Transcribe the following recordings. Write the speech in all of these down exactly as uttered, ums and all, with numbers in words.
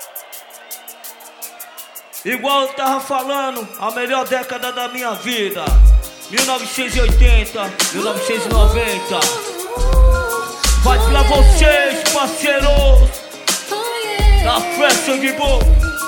Igual eu tava falando, a melhor década da minha vida, mil novecentos e oitenta, mil novecentos e noventa. Vai pra vocês, parceiros da festa de boa.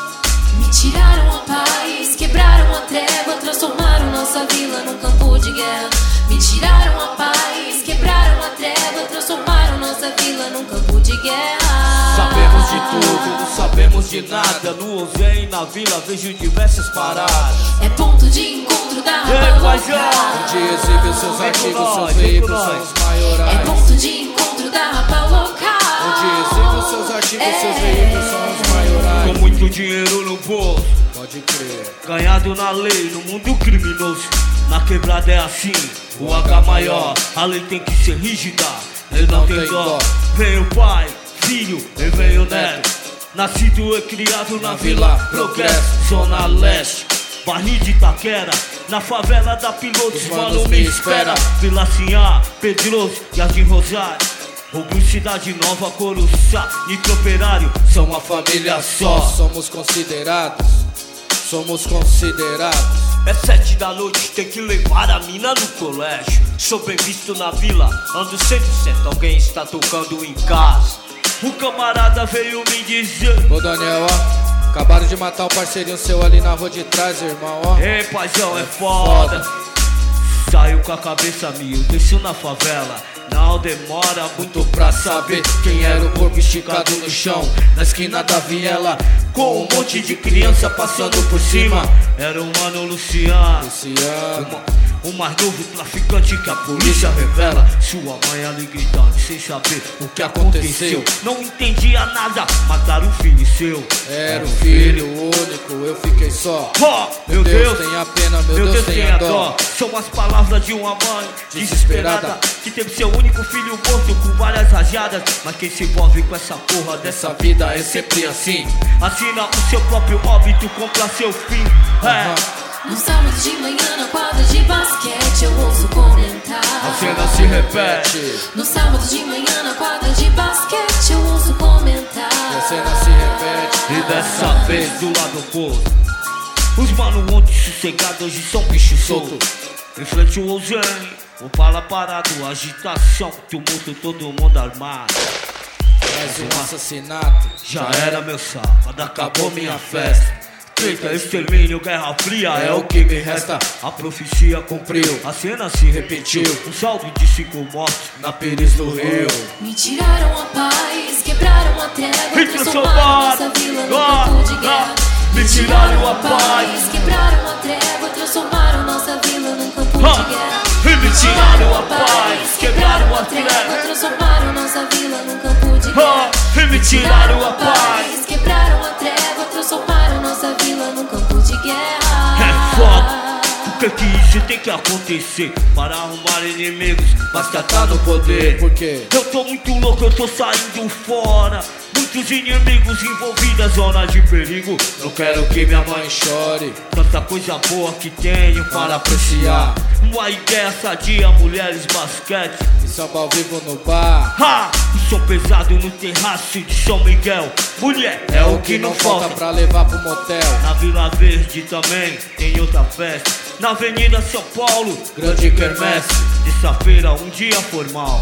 Me tiraram a paz, quebraram a trégua, transformaram nossa vila num campo de guerra. Me tiraram a paz, quebraram a trégua, transformaram nossa vila num campo de guerra. Sabemos de tudo, não sabemos de nada. No Ozém, na vila, vejo diversas paradas. É ponto de encontro da rapa local. Onde exibe seus artigos, seus veículos são os maiorais. É ponto de encontro da rapa local. Onde exibe seus artigos, é. seus veículos são os maiorais. Com muito dinheiro no bolso, pode crer, ganhado na lei, no mundo criminoso. Na quebrada é assim, o H maior, a lei tem que ser rígida. Ele não, não tem dó. dó. Vem o pai, filho, e vem o neto. Nascido e criado na, na Vila Progresso, Zona Leste, Barril de Itaquera. Na favela da Pilotos, mano, me espera. Vila Sinhá, Pedroso, Jardim Rosário, Rubro, Cidade Nova, Coruçá, Nitro Operário, são uma família só. Somos considerados, somos considerados. É sete da noite, tem que levar a mina no colégio. Sou bem visto na vila, ando sempre certo, alguém está tocando em casa. O camarada veio me dizer: ô Daniel, ó, acabaram de matar um parceirinho seu ali na rua de trás, irmão, ó. Ei, paizão, é foda. Saiu com a cabeça mil, desceu na favela. Não demora muito pra saber quem era o corpo esticado no chão, na esquina da viela, com um monte de criança passando por cima. Era o mano Luciano, Luciano. O mais novo traficante que a polícia revela. Sua mãe ali gritando sem saber o que aconteceu. Não entendia nada, mataram o filho seu. Era um filho único, eu fiquei só. Oh, meu Deus, tenha pena, meu, meu Deus, tenha dó. São as palavras de uma mãe desesperada, que teve seu único filho morto com várias rajadas. Mas quem se envolve com essa porra dessa vida é sempre assim. Assina o seu próprio óbito, compra seu fim. É. No sábado de manhã na quadra de basquete eu ouço comentar. A cena se repete. No sábado de manhã na quadra de basquete eu ouço comentar. A cena se repete. E dessa vez do lado oposto, os mano ontem sossegados hoje são bicho solto. Em frente ao Ozém, o pala parado, agitação, tumulto, todo mundo armado. Mais um assassinato, já era meu sábado, acabou minha festa. Treta, extermínio, guerra fria é o que me resta. A profecia cumpriu, a cena se repetiu. Um saldo de cinco mortos na Pires do Rio. Me tiraram a paz, quebraram a trégua, transformaram nossa vila num campo de guerra. Me tiraram a paz, quebraram a trégua, transformaram nossa vila num campo de guerra. Me tiraram a paz, quebraram a trégua, transformaram nossa vila num campo de guerra. Me tiraram a paz, quebraram a trégua, transformaram nossa vila num campo de guerra. É foda. O que que isso tem que acontecer para arrumar inimigos? Basta tá no poder. Por quê? Eu tô muito louco, eu tô saindo fora. Muitos inimigos envolvidos, zona de perigo. Não quero que minha mãe chore. Tanta coisa boa que tenho para apreciar. Uma ideia sadia, mulheres, basquete e samba ao vivo no bar. Ha! O som pesado no terraço de São Miguel. Mulher é, é o que, que não falta, falta pra levar pro motel. Na Vila Verde também tem outra festa. Na Avenida São Paulo, grande quermesse. Terça-feira, um dia formal.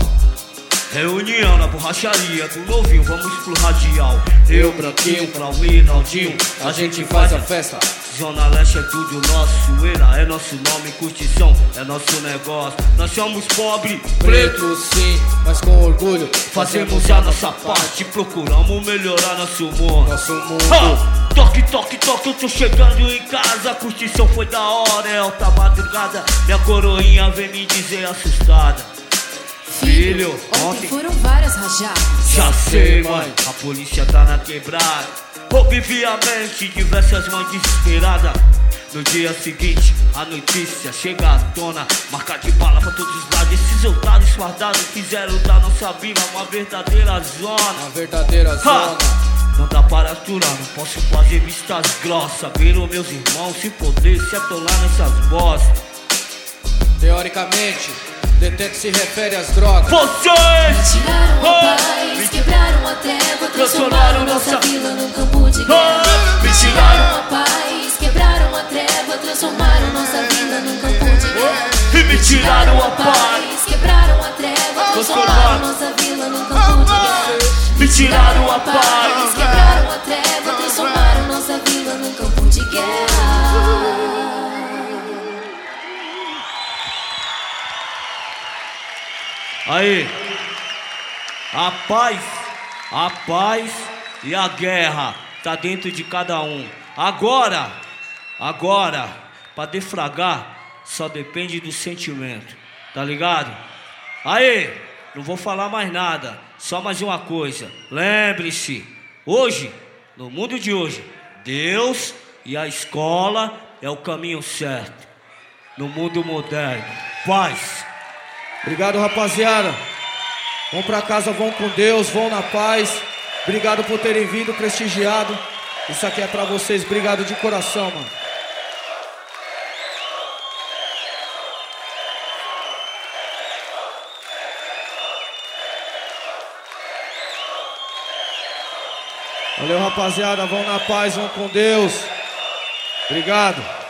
Reunião na borracharia do novinho, vamos pro radial. Eu, Branquinho, Clauí, Naldinho, a gente faz a festa. Zona Leste é tudo nosso, zoeira é nosso nome, curtição é nosso negócio. Nós somos pobres, preto sim, mas com orgulho fazemos a nossa parte, procuramos melhorar nosso mundo. Nosso mundo. Ha! Toque, toque, toque, eu tô chegando em casa. A curtição foi da hora, é alta madrugada. Minha coroinha vem me dizer assustada: filho, ontem foram várias rajadas. Já sei, mãe, a polícia tá na quebrada. Obviamente, diversas mães desesperadas. No dia seguinte, a notícia chega à tona, marca de bala pra todos os lados. Esses otários fardados fizeram da nossa vila uma verdadeira zona. Uma verdadeira ha! Zona. Não dá para aturar, não posso fazer vistas grossas. Viram meus irmãos se poder se atolar nessas bostas. Teoricamente, Detém que se refere às drogas. Vocês Me tiraram oh, a paz, me quebraram a trégua, transformaram nossa vila num campo de guerra. oh, Me tiraram a paz, quebraram a trégua, transformaram nossa vila num campo de guerra. E me tiraram a paz, quebraram a trégua, transformaram nossa vila num campo de guerra. me tiraram a paz, quebraram a trégua, transformaram nossa vila num campo de guerra. Aí, a paz, a paz e a guerra tá dentro de cada um. Agora, agora, para defragar, só depende do sentimento, tá ligado? Aí, não vou falar mais nada, só mais uma coisa. Lembre-se, hoje, no mundo de hoje, Deus e a escola é o caminho certo. No mundo moderno, paz. Obrigado, rapaziada. Vão pra casa, vão com Deus, vão na paz. Obrigado por terem vindo, prestigiado. Isso aqui é pra vocês, obrigado de coração, mano. Valeu, rapaziada, vão na paz, vão com Deus. Obrigado.